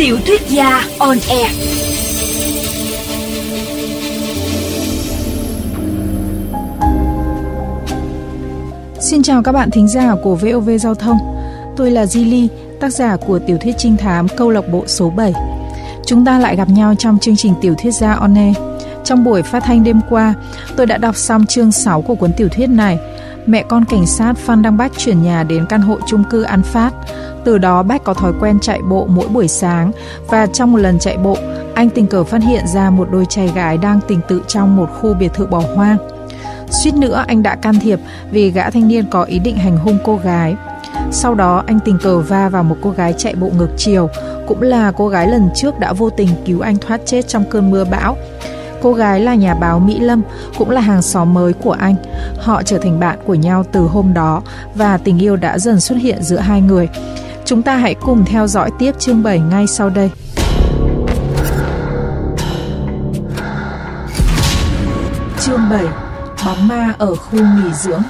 Tiểu thuyết gia on air. Xin chào các bạn thính giả của VOV Giao thông. Tôi là Zili, tác giả của tiểu thuyết trinh thám Câu lạc bộ số 7. Chúng ta lại gặp nhau trong chương trình Tiểu thuyết gia on air. Trong buổi phát thanh đêm qua, tôi đã đọc xong chương 6 của cuốn tiểu thuyết này. Mẹ con cảnh sát Phan Đăng Bách chuyển nhà đến căn hộ chung cư An Phát. Từ đó Bách có thói quen chạy bộ mỗi buổi sáng, và trong một lần chạy bộ, anh tình cờ phát hiện ra một đôi trai gái đang tình tự trong một khu biệt thự bỏ hoang. Suýt nữa anh đã can thiệp vì gã thanh niên có ý định hành hung cô gái. Sau đó anh tình cờ va vào một cô gái chạy bộ ngược chiều, cũng là cô gái lần trước đã vô tình cứu anh thoát chết trong cơn mưa bão. Cô gái là nhà báo Mỹ Lâm, cũng là hàng xóm mới của anh. Họ trở thành bạn của nhau từ hôm đó, và tình yêu đã dần xuất hiện giữa hai người. Chúng ta hãy cùng theo dõi tiếp chương 7 ngay sau đây. Chương 7: Bóng ma ở khu nghỉ dưỡng.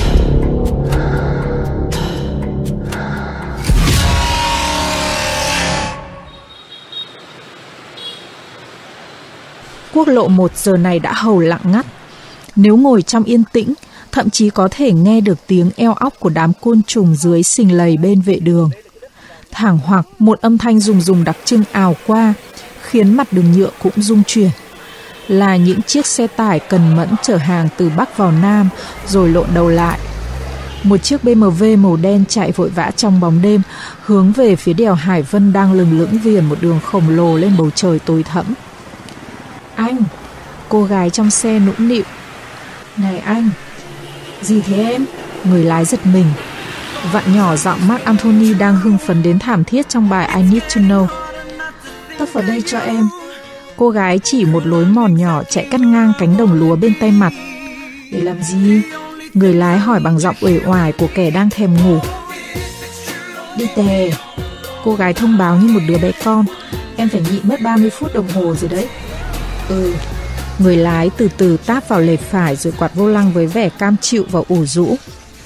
Quốc lộ 1 giờ này đã hầu lặng ngắt. Nếu ngồi trong yên tĩnh, thậm chí có thể nghe được tiếng eo óc của đám côn trùng dưới sình lầy bên vệ đường. Thảng hoặc một âm thanh rùng đặc trưng ào qua, khiến mặt đường nhựa cũng rung chuyển. Là những chiếc xe tải cần mẫn chở hàng từ Bắc vào Nam rồi lộn đầu lại. Một chiếc BMW màu đen chạy vội vã trong bóng đêm, hướng về phía đèo Hải Vân đang lừng lững viền một đường khổng lồ lên bầu trời tối thẫm. Anh, cô gái trong xe nũng nịu. Này anh. Gì thế em? Người lái giật mình. Vặn nhỏ giọng Mark Anthony đang hưng phấn đến thảm thiết trong bài I Need to Know. Tấp vào đây cho em. Cô gái chỉ một lối mòn nhỏ chạy cắt ngang cánh đồng lúa bên tay mặt. Để làm gì? Người lái hỏi bằng giọng uể oải của kẻ đang thèm ngủ. Đi tè. Cô gái thông báo như một đứa bé con. Em phải nhịn mất 30 phút đồng hồ rồi đấy. Người lái từ từ táp vào lề phải rồi quạt vô lăng với vẻ cam chịu và ủ rũ.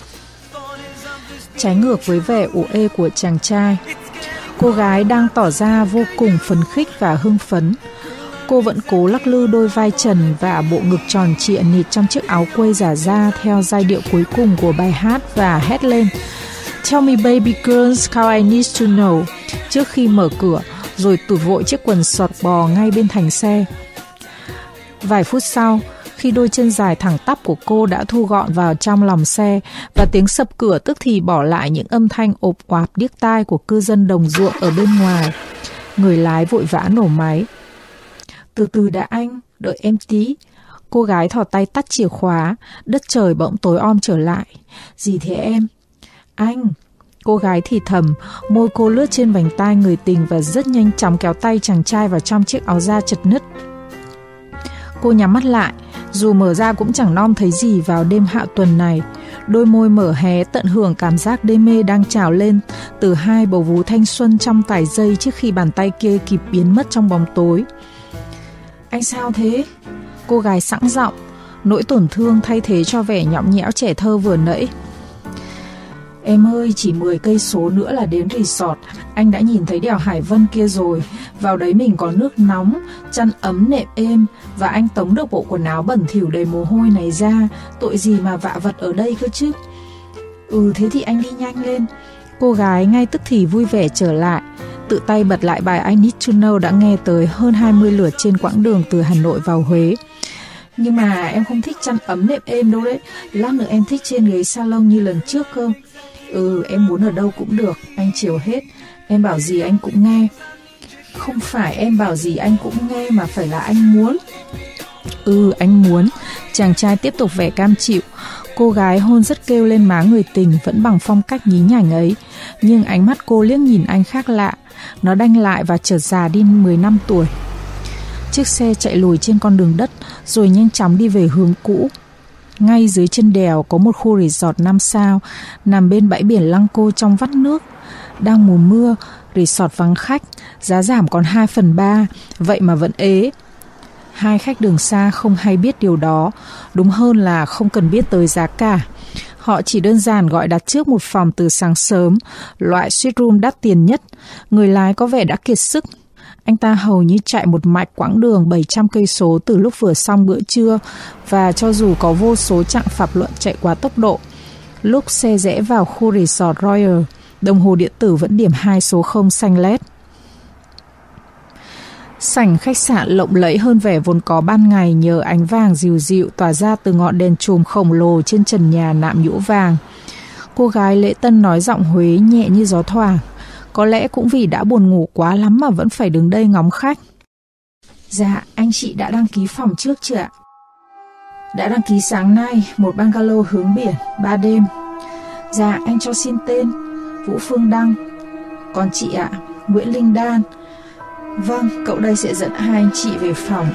Trái ngược với vẻ ủ ê của chàng trai, cô gái đang tỏ ra vô cùng phấn khích và hưng phấn. Cô vẫn cố lắc lư đôi vai trần và bộ ngực tròn trịa nịt trong chiếc áo quây giả da theo giai điệu cuối cùng của bài hát và hét lên Tell me baby girls how I need to know trước khi mở cửa, rồi tụt vội chiếc quần sọt bò ngay bên thành xe. Vài phút sau, khi đôi chân dài thẳng tắp của cô đã thu gọn vào trong lòng xe và tiếng sập cửa tức thì bỏ lại những âm thanh ộp oạp điếc tai của cư dân đồng ruộng ở bên ngoài, người lái vội vã nổ máy. Từ từ đã anh, đợi em tí. Cô gái thò tay tắt chìa khóa, đất trời bỗng tối om trở lại. Gì thế em? Anh. Cô gái thì thầm, môi cô lướt trên vành tai người tình và rất nhanh chóng kéo tay chàng trai vào trong chiếc áo da chật nứt. Cô nhắm mắt lại, dù mở ra cũng chẳng nom thấy gì vào đêm hạ tuần này. Đôi môi mở hé tận hưởng cảm giác đê mê đang trào lên từ hai bầu vú thanh xuân trong vài giây trước khi bàn tay kia kịp biến mất trong bóng tối. Anh sao thế? Cô gái sẵn giọng, nỗi tổn thương thay thế cho vẻ nhõng nhẽo trẻ thơ vừa nãy. Em ơi, chỉ 10 cây số nữa là đến resort. Anh đã nhìn thấy đèo Hải Vân kia rồi. Vào đấy mình có nước nóng, chăn ấm nệm êm, và anh tống được bộ quần áo bẩn thỉu đầy mồ hôi này ra. Tội gì mà vạ vật ở đây cơ chứ. Thế thì anh đi nhanh lên. Cô gái ngay tức thì vui vẻ trở lại, tự tay bật lại bài I Need to Know đã nghe tới hơn 20 lượt trên quãng đường từ Hà Nội vào Huế. Nhưng mà em không thích chăn ấm nệm êm đâu đấy. Lát nữa em thích trên ghế salon như lần trước cơ. Em muốn ở đâu cũng được, anh chiều hết. Em bảo gì anh cũng nghe. Không phải em bảo gì anh cũng nghe, mà phải là anh muốn. Anh muốn. Chàng trai tiếp tục vẻ cam chịu. Cô gái hôn rất kêu lên má người tình, vẫn bằng phong cách nhí nhảnh ấy. Nhưng ánh mắt cô liếc nhìn anh khác lạ. Nó đanh lại và chợt già đi 10 năm tuổi. Chiếc xe chạy lùi trên con đường đất, rồi nhanh chóng đi về hướng cũ. Ngay dưới chân đèo có một khu resort 5 sao, nằm bên bãi biển Lăng Cô trong vắt nước. Đang mùa mưa, resort vắng khách, giá giảm còn 2/3, vậy mà vẫn ế. Hai khách đường xa không hay biết điều đó, đúng hơn là không cần biết tới giá cả. Họ chỉ đơn giản gọi đặt trước một phòng từ sáng sớm, loại suite room đắt tiền nhất. Người lái có vẻ đã kiệt sức, Anh ta hầu như chạy một mạch quãng đường 700 cây số từ lúc vừa xong bữa trưa, và cho dù có vô số chặng phạm luận chạy quá tốc độ, lúc xe rẽ vào khu Resort Royal, đồng hồ điện tử vẫn điểm 2 số 0 xanh led. Sảnh khách sạn lộng lẫy hơn vẻ vốn có ban ngày nhờ ánh vàng dịu dịu tỏa ra từ ngọn đèn chùm khổng lồ trên trần nhà nạm nhũ vàng. Cô gái lễ tân nói giọng Huế nhẹ như gió thoảng, có lẽ cũng vì đã buồn ngủ quá lắm mà vẫn phải đứng đây ngóng khách. Dạ, anh chị đã đăng ký phòng trước chưa ạ? Đã đăng ký sáng nay, một bungalow hướng biển, 3 đêm. Dạ, anh cho xin tên. Vũ Phương Đăng. Còn chị ạ? Nguyễn Linh Đan. Vâng, cậu đây sẽ dẫn hai anh chị về phòng.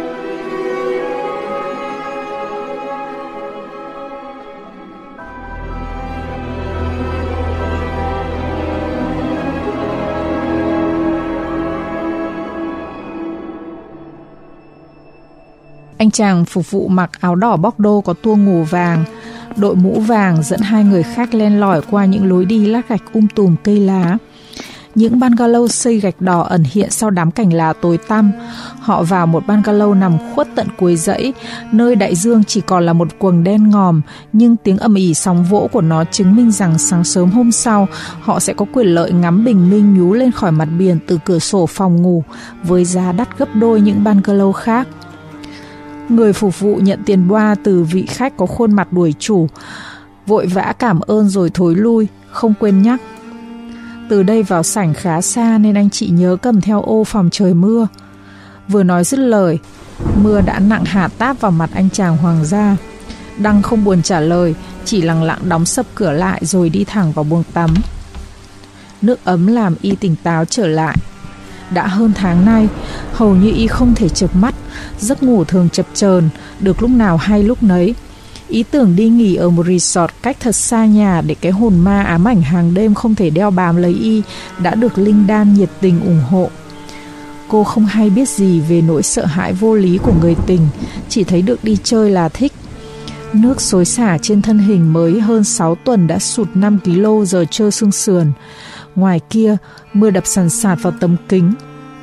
Anh chàng phục vụ mặc áo đỏ Bordeaux có tua ngủ vàng, đội mũ vàng dẫn hai người khách len lỏi qua những lối đi lát gạch tùm cây lá. Những bungalow xây gạch đỏ ẩn hiện sau đám cành lá tối tăm. Họ vào một bungalow nằm khuất tận cuối dãy, nơi đại dương chỉ còn là một quầng đen ngòm, nhưng tiếng ầm ĩ sóng vỗ của nó chứng minh rằng sáng sớm hôm sau, họ sẽ có quyền lợi ngắm bình minh nhú lên khỏi mặt biển từ cửa sổ phòng ngủ, với giá đắt gấp đôi những bungalow khác. Người phục vụ nhận tiền boa từ vị khách có khuôn mặt đuổi chủ, vội vã cảm ơn rồi thối lui, không quên nhắc. Từ đây vào sảnh khá xa nên anh chị nhớ cầm theo ô phòng trời mưa. Vừa nói dứt lời, mưa đã nặng hạt táp vào mặt anh chàng hoàng gia. Đăng không buồn trả lời, chỉ lặng lặng đóng sập cửa lại rồi đi thẳng vào buồng tắm. Nước ấm làm y tỉnh táo trở lại. Đã hơn tháng nay, hầu như y không thể chợp mắt, giấc ngủ thường chập chờn, được lúc nào hay lúc nấy. Ý tưởng đi nghỉ ở một resort cách thật xa nhà để cái hồn ma ám ảnh hàng đêm không thể đeo bám lấy y đã được Linh Đan nhiệt tình ủng hộ. Cô không hay biết gì về nỗi sợ hãi vô lý của người tình, chỉ thấy được đi chơi là thích. Nước xối xả trên thân hình mới hơn 6 tuần đã sụt 5 kg giờ trơ xương sườn. Ngoài kia, mưa đập sàn sạt vào tấm kính.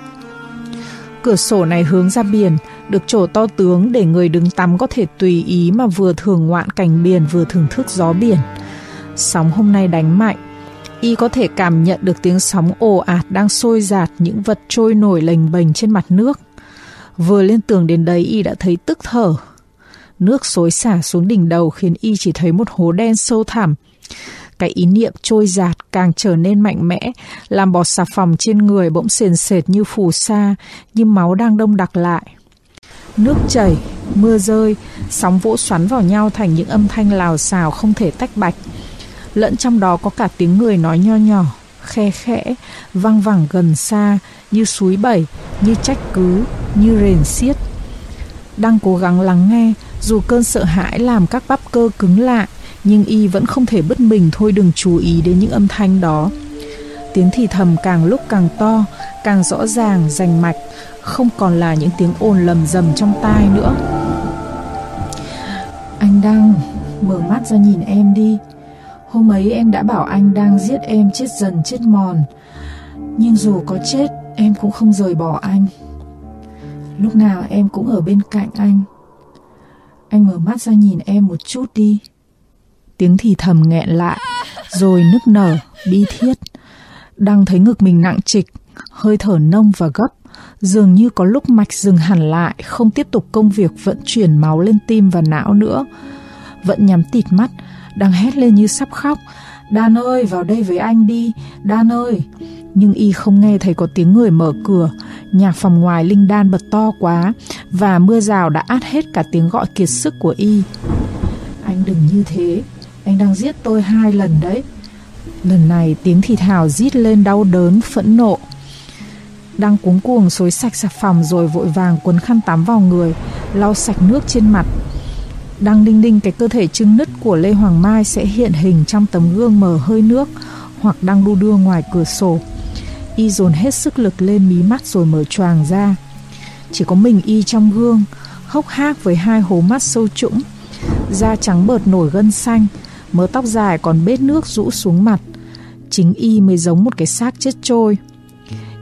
Cửa sổ này hướng ra biển, được trổ to tướng để người đứng tắm có thể tùy ý mà vừa thưởng ngoạn cảnh biển vừa thưởng thức gió biển. Sóng hôm nay đánh mạnh, y có thể cảm nhận được tiếng sóng ồ ạt đang xôi dạt những vật trôi nổi lềnh bềnh trên mặt nước. Vừa lên tường đến đấy y đã thấy tức thở. Nước xối xả xuống đỉnh đầu khiến y chỉ thấy một hố đen sâu thẳm. Cái ý niệm trôi dạt càng trở nên mạnh mẽ, làm bọt xà phòng trên người bỗng sền sệt như phù sa, như máu đang đông đặc lại. Nước chảy, mưa rơi, sóng vỗ xoắn vào nhau thành những âm thanh lào xào không thể tách bạch. Lẫn trong đó có cả tiếng người nói nho nhỏ, khe khẽ, văng vẳng gần xa, như súi bẩy, như trách cứ, như rền xiết. Đang cố gắng lắng nghe, dù cơn sợ hãi làm các bắp cơ cứng lại, nhưng y vẫn không thể bứt mình thôi đừng chú ý đến những âm thanh đó. Tiếng thì thầm càng lúc càng to, càng rõ ràng, rành mạch, không còn là những tiếng ồn lầm rầm trong tai nữa. Anh Đăng, mở mắt ra nhìn em đi. Hôm ấy em đã bảo anh đang giết em chết dần chết mòn, nhưng dù có chết, em cũng không rời bỏ anh. Lúc nào em cũng ở bên cạnh anh. Anh mở mắt ra nhìn em một chút đi. Tiếng thì thầm nghẹn lại, rồi nức nở, bi thiết. Đăng thấy ngực mình nặng trịch, hơi thở nông và gấp, dường như có lúc mạch dừng hẳn lại, không tiếp tục công việc vận chuyển máu lên tim và não nữa. Vẫn nhắm tịt mắt, Đăng hét lên như sắp khóc. Đan ơi, vào đây với anh đi, Đan ơi. Nhưng y không nghe thấy có tiếng người mở cửa. Nhạc phòng ngoài Linh Đan bật to quá, và mưa rào đã át hết cả tiếng gọi kiệt sức của y. Anh đừng như thế, anh đang giết tôi 2 lần đấy. Lần này tiếng thì thào rít lên đau đớn, phẫn nộ. Đang cuống cuồng xối sạch xà phòng rồi vội vàng quấn khăn tắm vào người, lau sạch nước trên mặt. Đang đinh đinh cái cơ thể trưng nứt của Lê Hoàng Mai sẽ hiện hình trong tấm gương mờ hơi nước, hoặc đang đu đưa ngoài cửa sổ. Y dồn hết sức lực lên mí mắt rồi mở choàng ra. Chỉ có mình y trong gương, hốc hác với 2 hố mắt sâu trũng, da trắng bợt nổi gân xanh, mớ tóc dài còn bết nước rũ xuống mặt. Chính y mới giống một cái xác chết trôi.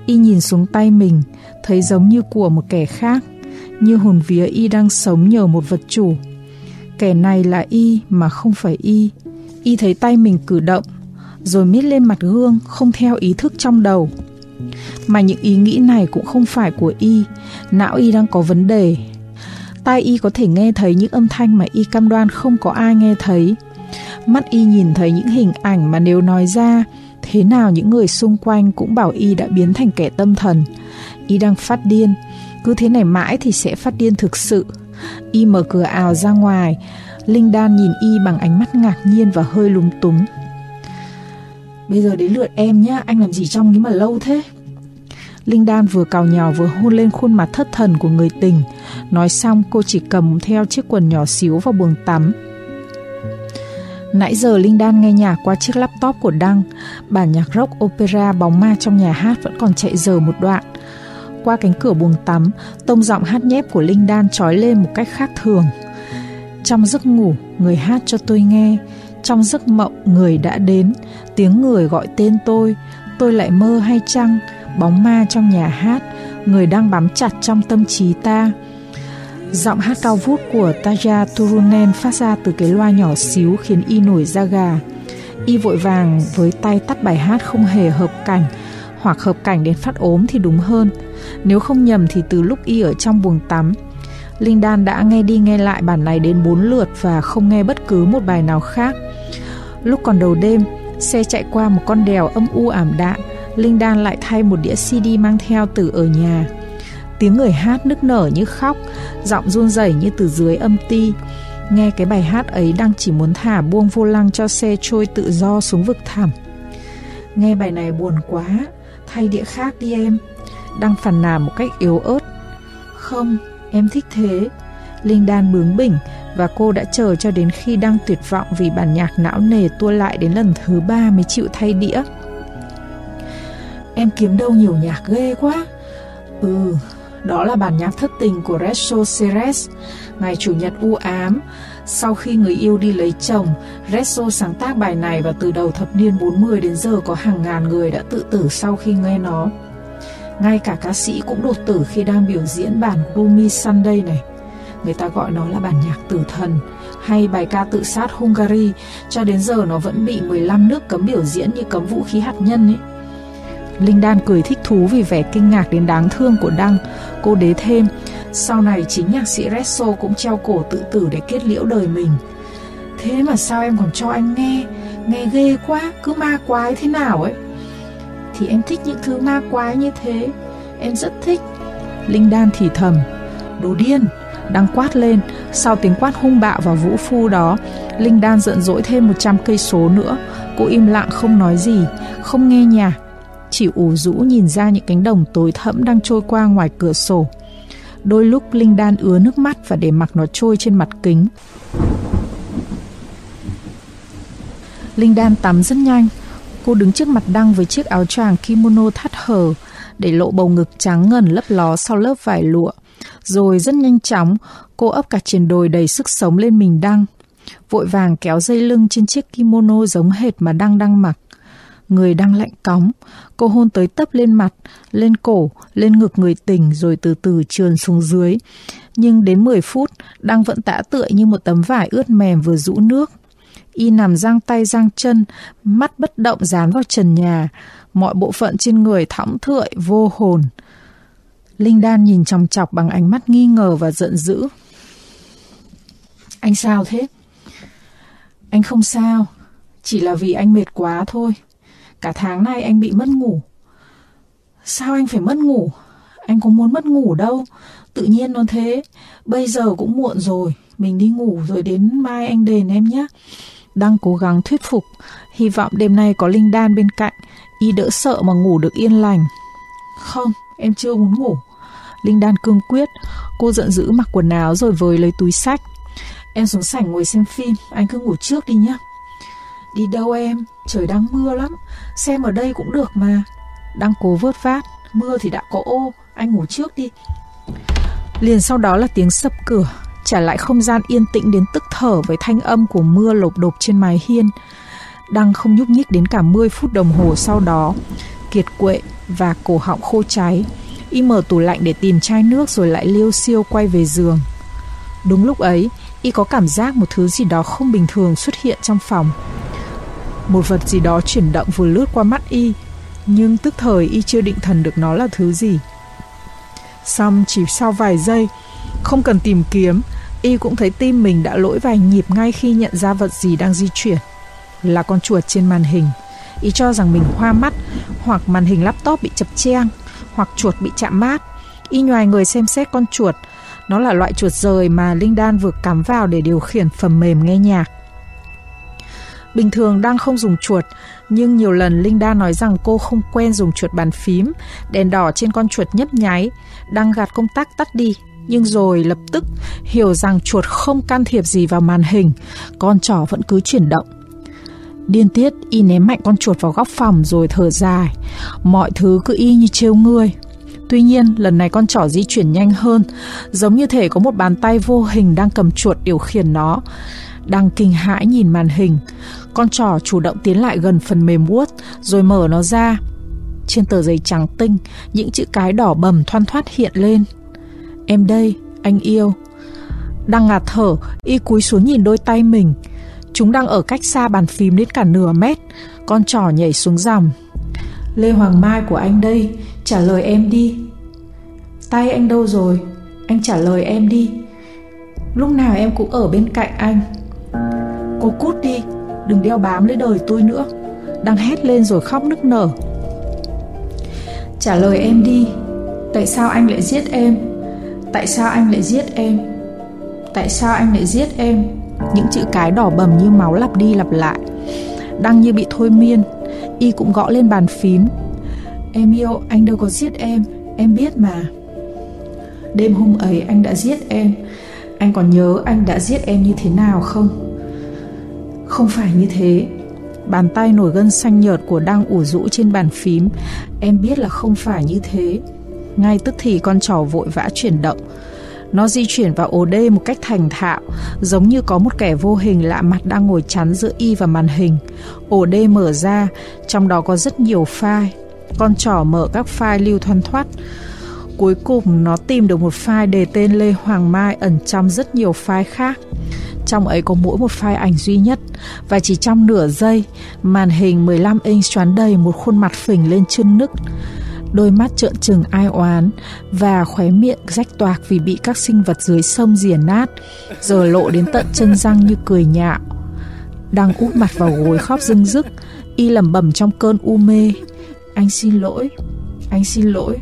Y nhìn xuống tay mình, thấy giống như của một kẻ khác, như hồn vía Y đang sống nhờ một vật chủ. Kẻ này là Y mà không phải Y. Y thấy tay mình cử động, rồi miết lên mặt gương không theo ý thức trong đầu. Mà những ý nghĩ này cũng không phải của Y, não Y đang có vấn đề. Tai Y có thể nghe thấy những âm thanh mà Y cam đoan không có ai nghe thấy. Mắt Y nhìn thấy những hình ảnh mà nếu nói ra, thế nào những người xung quanh cũng bảo Y đã biến thành kẻ tâm thần. Y đang phát điên, cứ thế này mãi thì sẽ phát điên thực sự. Y mở cửa ào ra ngoài. Linh Đan nhìn Y bằng ánh mắt ngạc nhiên và hơi lúng túng. Bây giờ đến lượt em nhá, anh làm gì trongนี้mà lâu thế? Linh Đan vừa cào nhào vừa hôn lên khuôn mặt thất thần của người tình. Nói xong cô chỉ cầm theo chiếc quần nhỏ xíu vào buồng tắm. Nãy giờ Linh Đan nghe nhạc qua chiếc laptop của Đăng. Bản nhạc rock opera Bóng Ma trong nhà hát vẫn còn chạy dở một đoạn. Qua cánh cửa buồng tắm, tông giọng hát nhép của Linh Đan trói lên một cách khác thường. Trong giấc ngủ, người hát cho tôi nghe. Trong giấc mộng, người đã đến. Tiếng người gọi tên tôi lại mơ hay chăng? Bóng ma trong nhà hát, người đang bám chặt trong tâm trí ta. Giọng hát cao vút của Tarja Turunen phát ra từ cái loa nhỏ xíu khiến Y nổi da gà. Y vội vàng với tay tắt bài hát không hề hợp cảnh, hoặc hợp cảnh đến phát ốm thì đúng hơn. Nếu không nhầm thì từ lúc Y ở trong buồng tắm, Linh Đan đã nghe đi nghe lại bản này đến 4 lượt và không nghe bất cứ một bài nào khác. Lúc còn đầu đêm, xe chạy qua một con đèo âm u ảm đạm, Linh Đan lại thay một đĩa CD mang theo từ ở nhà. Tiếng người hát nức nở như khóc, giọng run rẩy như từ dưới âm ti. Nghe cái bài hát ấy Đăng chỉ muốn thả buông vô lăng cho xe trôi tự do xuống vực thẳm. Nghe bài này buồn quá, thay đĩa khác đi em. Đăng phàn nàn một cách yếu ớt. Không, em thích thế. Linh Đan bướng bỉnh và cô đã chờ cho đến khi Đăng tuyệt vọng vì bản nhạc não nề tua lại đến lần thứ 3 mới chịu thay đĩa. Em kiếm đâu nhiều nhạc ghê quá. Đó là bản nhạc thất tình của Rezo Ceres, ngày chủ nhật u ám. Sau khi người yêu đi lấy chồng, Rezo sáng tác bài này và từ đầu thập niên 40 đến giờ có hàng ngàn người đã tự tử sau khi nghe nó. Ngay cả ca sĩ cũng đột tử khi đang biểu diễn bản Gloomy Sunday này. Người ta gọi nó là bản nhạc tử thần, hay bài ca tự sát Hungary. Cho đến giờ nó vẫn bị 15 nước cấm biểu diễn như cấm vũ khí hạt nhân ấy. Linh Đan cười thích thú vì vẻ kinh ngạc đến đáng thương của Đăng. Cô đế thêm, sau này chính nhạc sĩ Rezo cũng treo cổ tự tử để kết liễu đời mình. Thế mà sao em còn cho anh nghe? Nghe ghê quá, cứ ma quái thế nào ấy. Thì em thích những thứ ma quái như thế, em rất thích. Linh Đan thì thầm. Đồ điên! Đăng quát lên. Sau tiếng quát hung bạo và vũ phu đó, Linh Đan giận dỗi thêm 100 cây số nữa. Cô im lặng không nói gì, không nghe nhạc, chỉ ủ rũ nhìn ra những cánh đồng tối thẫm đang trôi qua ngoài cửa sổ. Đôi lúc Linh Đan ứa nước mắt và để mặc nó trôi trên mặt kính. Linh Đan tắm rất nhanh. Cô đứng trước mặt Đăng với chiếc áo choàng kimono thắt hở để lộ bầu ngực trắng ngần lấp ló sau lớp vải lụa. Rồi rất nhanh chóng, cô ấp cả triền đồi đầy sức sống lên mình Đăng, vội vàng kéo dây lưng trên chiếc kimono giống hệt mà Đăng đang mặc. Người Đăng lạnh cóng, cô hôn tới tấp lên mặt, lên cổ, lên ngực người tình rồi từ từ trườn xuống dưới. Nhưng đến 10 phút, Đăng vẫn tã tựa như một tấm vải ướt mềm vừa rũ nước. Y nằm giang tay giang chân, mắt bất động dán vào trần nhà, mọi bộ phận trên người thõng thưởi vô hồn. Linh Đan nhìn chòng chọc bằng ánh mắt nghi ngờ và giận dữ. Anh sao thế? Anh không sao, chỉ là vì anh mệt quá thôi. Cả tháng nay anh bị mất ngủ. Sao anh phải mất ngủ? Anh có muốn mất ngủ đâu, tự nhiên nó thế. Bây giờ cũng muộn rồi, mình đi ngủ rồi đến mai anh đền em nhé. Đang cố gắng thuyết phục, hy vọng đêm nay có Linh Đan bên cạnh, Y đỡ sợ mà ngủ được yên lành. Không, em chưa muốn ngủ. Linh Đan cương quyết. Cô giận dữ mặc quần áo rồi vời lấy túi xách. Em xuống sảnh ngồi xem phim, anh cứ ngủ trước đi nhé. Đi đâu em, trời đang mưa lắm, xem ở đây cũng được mà. Đang cố vớt vát, mưa thì đã có ô, anh ngủ trước đi. Liền sau đó là tiếng sập cửa, trả lại không gian yên tĩnh đến tức thở với thanh âm của mưa lộp độp trên mái hiên. Đăng không nhúc nhích đến cả 10 phút đồng hồ sau đó. Kiệt quệ, và cổ họng khô cháy. Y mở tủ lạnh để tìm chai nước rồi lại liêu xiêu quay về giường. Đúng lúc ấy, Y có cảm giác một thứ gì đó không bình thường xuất hiện trong phòng. Một vật gì đó chuyển động vừa lướt qua mắt Y, nhưng tức thời Y chưa định thần được nó là thứ gì. Xong chỉ sau vài giây, không cần tìm kiếm, Y cũng thấy tim mình đã lỗi vài nhịp ngay khi nhận ra vật gì đang di chuyển. Là con chuột trên màn hình. Y cho rằng mình hoa mắt, hoặc màn hình laptop bị chập cheng, hoặc chuột bị chạm mát. Y nhoài người xem xét con chuột. Nó là loại chuột rời mà Linh Đan vừa cắm vào để điều khiển phần mềm nghe nhạc. Bình thường đang không dùng chuột, nhưng nhiều lần Linh Đan nói rằng cô không quen dùng chuột bàn phím. Đèn đỏ trên con chuột nhấp nháy, đang gạt công tắc tắt đi. Nhưng rồi lập tức hiểu rằng chuột không can thiệp gì vào màn hình, con trỏ vẫn cứ chuyển động. Điên tiết, Y ném mạnh con chuột vào góc phòng rồi thở dài. Mọi thứ cứ y như trêu ngươi. Tuy nhiên, lần này con trỏ di chuyển nhanh hơn, giống như thể có một bàn tay vô hình đang cầm chuột điều khiển nó. Đang kinh hãi nhìn màn hình, con trỏ chủ động tiến lại gần phần mềm Word rồi mở nó ra. Trên tờ giấy trắng tinh, những chữ cái đỏ bầm thoăn thoắt hiện lên. Em đây, anh yêu. Đang ngạt thở, Y cúi xuống nhìn đôi tay mình. Chúng đang ở cách xa bàn phím đến cả nửa mét. Con trỏ nhảy xuống dòng. Lê Hoàng Mai của anh đây, trả lời em đi. Tay anh đâu rồi? Anh trả lời em đi. Lúc nào em cũng ở bên cạnh anh. Cô cút đi, đừng đeo bám lấy đời tôi nữa. Đang hét lên rồi khóc nức nở. Trả lời em đi. Tại sao anh lại giết em? Tại sao anh lại giết em? Tại sao anh lại giết em? Những chữ cái đỏ bầm như máu lặp đi lặp lại. Đang như bị thôi miên, Y cũng gõ lên bàn phím. Em yêu, anh đâu có giết em biết mà. Đêm hôm ấy anh đã giết em. Anh còn nhớ anh đã giết em như thế nào không? Không phải như thế. Bàn tay nổi gân xanh nhợt của đang ủ rũ trên bàn phím. Em biết là không phải như thế. Ngay tức thì con trỏ vội vã chuyển động. Nó di chuyển vào ổ đê một cách thành thạo, giống như có một kẻ vô hình lạ mặt đang ngồi chắn giữa Y và màn hình. Ổ đê mở ra, trong đó có rất nhiều file. Con trỏ mở các file lưu thoăn thoắt. Cuối cùng nó tìm được một file đề tên Lê Hoàng Mai ẩn trong rất nhiều file khác. Trong ấy có mỗi một file ảnh duy nhất. Và chỉ trong nửa giây, màn hình 15 inch choán đầy một khuôn mặt phình lên chưng nức. Đôi mắt trợn trừng ai oán và khóe miệng rách toạc vì bị các sinh vật dưới sông rỉa nát, giờ lộ đến tận chân răng như cười nhạo. Đang úp mặt vào gối khóc rưng rức, Y lẩm bẩm trong cơn u mê. Anh xin lỗi, anh xin lỗi.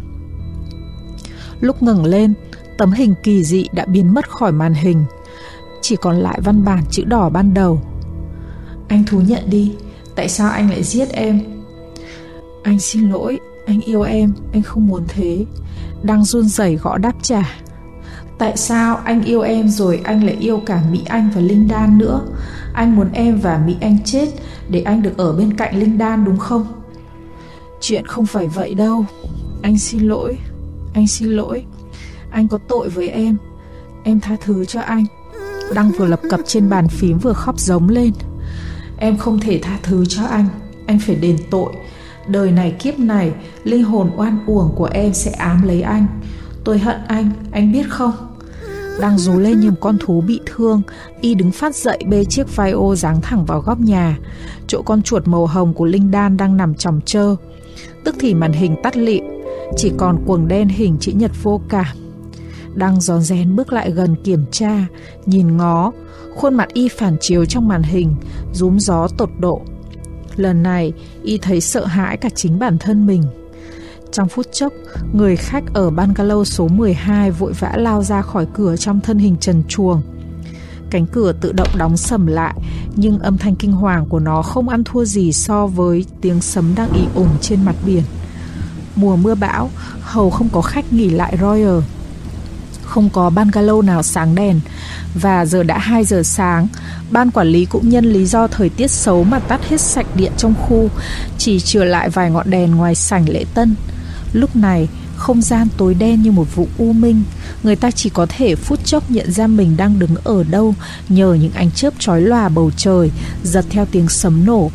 Lúc ngẩng lên, tấm hình kỳ dị đã biến mất khỏi màn hình, chỉ còn lại văn bản chữ đỏ ban đầu. Anh thú nhận đi, tại sao anh lại giết em? Anh xin lỗi, anh yêu em, anh không muốn thế. Đang run rẩy gõ đáp trả. Tại sao anh yêu em rồi anh lại yêu cả Mỹ Anh và Linh Đan nữa? Anh muốn em và Mỹ Anh chết để anh được ở bên cạnh Linh Đan đúng không? Chuyện không phải vậy đâu. Anh xin lỗi, anh xin lỗi. Anh có tội với em tha thứ cho anh. Đăng vừa lập cập trên bàn phím vừa khóc giống lên. Em không thể tha thứ cho anh phải đền tội. Đời này kiếp này, linh hồn oan uổng của em sẽ ám lấy anh. Tôi hận anh biết không? Đang rú lên như một con thú bị thương, Y đứng phát dậy bê chiếc vai ô giáng thẳng vào góc nhà, chỗ con chuột màu hồng của Linh Đan đang nằm chòng chơ. Tức thì màn hình tắt lịm, chỉ còn quầng đen hình chữ nhật vô cảm. Đang rón rén bước lại gần kiểm tra, nhìn ngó, khuôn mặt Y phản chiếu trong màn hình, rúm gió tột độ. Lần này, Y thấy sợ hãi cả chính bản thân mình. Trong phút chốc, người khách ở bungalow số 12 vội vã lao ra khỏi cửa trong thân hình trần truồng. Cánh cửa tự động đóng sầm lại, nhưng âm thanh kinh hoàng của nó không ăn thua gì so với tiếng sấm đang ì ùng trên mặt biển. Mùa mưa bão, hầu không có khách nghỉ lại Royal. Không có bungalow nào sáng đèn, và giờ đã 2 giờ sáng, ban quản lý cũng nhân lý do thời tiết xấu mà tắt hết sạch điện trong khu, chỉ chừa lại vài ngọn đèn ngoài sảnh lễ tân. Lúc này, không gian tối đen như một vụ u minh, người ta chỉ có thể phút chốc nhận ra mình đang đứng ở đâu nhờ những ánh chớp chói lòa bầu trời, giật theo tiếng sấm nổ.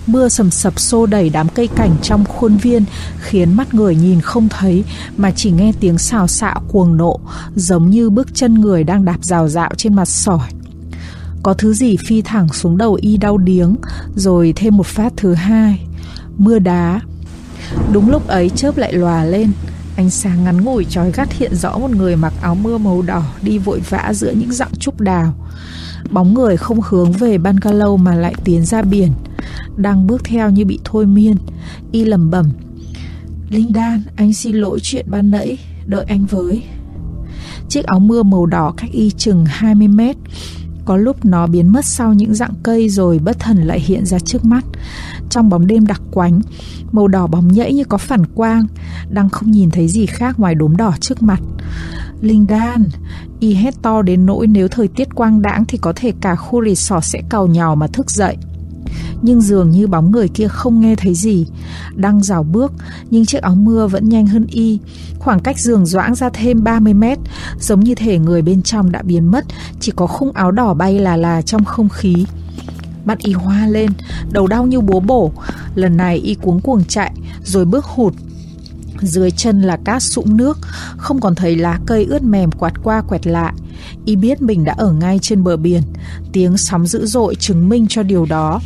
Mưa sầm sập xô đẩy đám cây cảnh trong khuôn viên, khiến mắt người nhìn không thấy mà chỉ nghe tiếng xào xạo cuồng nộ, giống như bước chân người đang đạp rào rạo trên mặt sỏi. Có thứ gì phi thẳng xuống đầu y đau điếng, rồi thêm một phát thứ hai. Mưa đá. Đúng lúc ấy chớp lại lòa lên. Ánh sáng ngắn ngủi chói gắt hiện rõ một người mặc áo mưa màu đỏ đi vội vã giữa những dặng trúc đào. Bóng người không hướng về bungalow mà lại tiến ra biển, đang bước theo như bị thôi miên. Y lẩm bẩm: Linh Đan, anh xin lỗi chuyện ban nãy, đợi anh với. Chiếc áo mưa màu đỏ cách y chừng 20 mét. Có lúc nó biến mất sau những rặng cây rồi bất thần lại hiện ra trước mắt. Trong bóng đêm đặc quánh, màu đỏ bóng nhẫy như có phản quang, đang không nhìn thấy gì khác ngoài đốm đỏ trước mặt. Linh Đan, y hét to đến nỗi nếu thời tiết quang đãng thì có thể cả khu resort sẽ càu nhàu mà thức dậy. Nhưng dường như bóng người kia không nghe thấy gì, đang rảo bước, nhưng chiếc áo mưa vẫn nhanh hơn y. Khoảng cách dường doãng ra thêm 30 mét, giống như thể người bên trong đã biến mất, chỉ có khung áo đỏ bay là trong không khí. Mắt y hoa lên, đầu đau như búa bổ. Lần này y cuống cuồng chạy, rồi bước hụt. Dưới chân là cát sũng nước, không còn thấy lá cây ướt mềm quạt qua quẹt lại. Y biết mình đã ở ngay trên bờ biển. Tiếng sóng dữ dội chứng minh cho điều đó.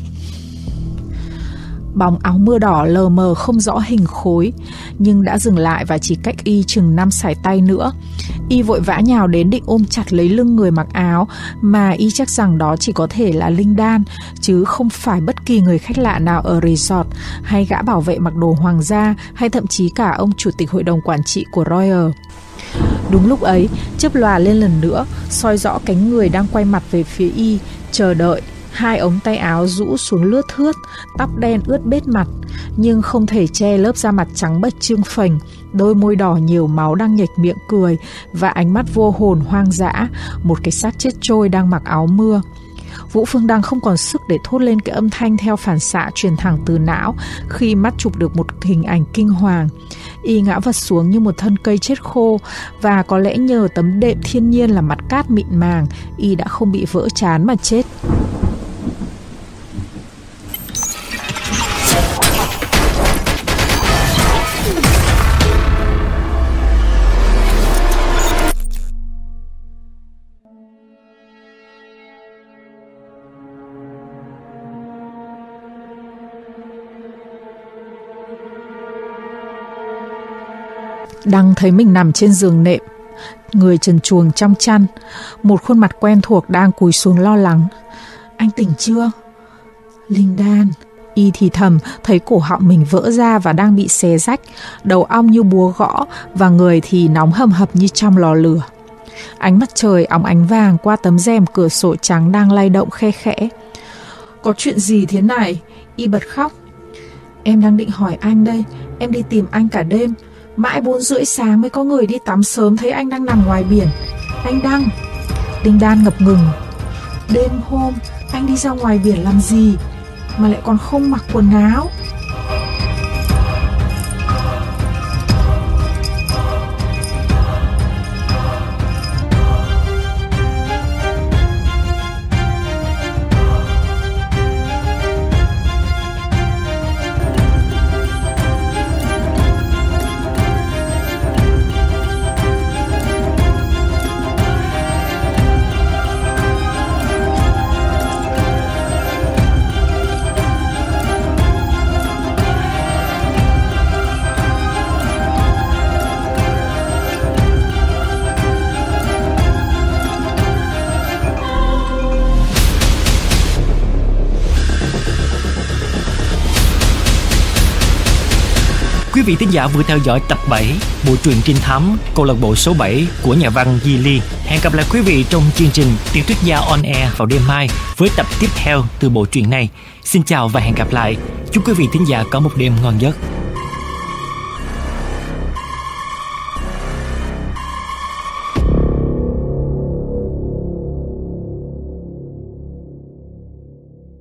Bóng áo mưa đỏ lờ mờ không rõ hình khối, nhưng đã dừng lại và chỉ cách y chừng 5 sải tay nữa. Y vội vã nhào đến định ôm chặt lấy lưng người mặc áo, mà y chắc rằng đó chỉ có thể là Linh Đan, chứ không phải bất kỳ người khách lạ nào ở resort, hay gã bảo vệ mặc đồ hoàng gia, hay thậm chí cả ông chủ tịch hội đồng quản trị của Royal. Đúng lúc ấy, chớp lòa lên lần nữa, soi rõ cánh người đang quay mặt về phía y, chờ đợi. Hai ống tay áo rũ xuống lướt thướt, tóc đen ướt bết mặt, nhưng không thể che lớp da mặt trắng bệch trương phềnh. Đôi môi đỏ nhiều máu đang nhếch miệng cười, và ánh mắt vô hồn hoang dã, một cái xác chết trôi đang mặc áo mưa. Vũ Phương Đăng không còn sức để thốt lên cái âm thanh theo phản xạ truyền thẳng từ não khi mắt chụp được một hình ảnh kinh hoàng. Y ngã vật xuống như một thân cây chết khô, và có lẽ nhờ tấm đệm thiên nhiên là mặt cát mịn màng, y đã không bị vỡ trán mà chết. Đăng thấy mình nằm trên giường nệm, người trần truồng trong chăn, một khuôn mặt quen thuộc đang cúi xuống lo lắng. Anh tỉnh chưa? Linh Đan, y thì thầm, thấy cổ họng mình vỡ ra và đang bị xé rách, đầu ong như búa gõ và người thì nóng hầm hập như trong lò lửa. Ánh mặt trời óng ánh vàng qua tấm rèm cửa sổ trắng đang lay động khe khẽ. Có chuyện gì thế này? Y bật khóc. Em đang định hỏi anh đây, em đi tìm anh cả đêm. Mãi 4:30 sáng mới có người đi tắm sớm thấy anh đang nằm ngoài biển. Anh Đăng. Linh Đan ngập ngừng. Đêm hôm anh đi ra ngoài biển làm gì mà lại còn không mặc quần áo? Quý vị thính giả vừa theo dõi tập 7 bộ truyện trinh thám câu lạc bộ số 7 của nhà văn Di Ly. Hẹn gặp lại quý vị trong chương trình Tiểu thuyết gia on air vào đêm mai với tập tiếp theo từ bộ truyện này. Xin chào và hẹn gặp lại. Chúc quý vị thính giả có một đêm ngon giấc.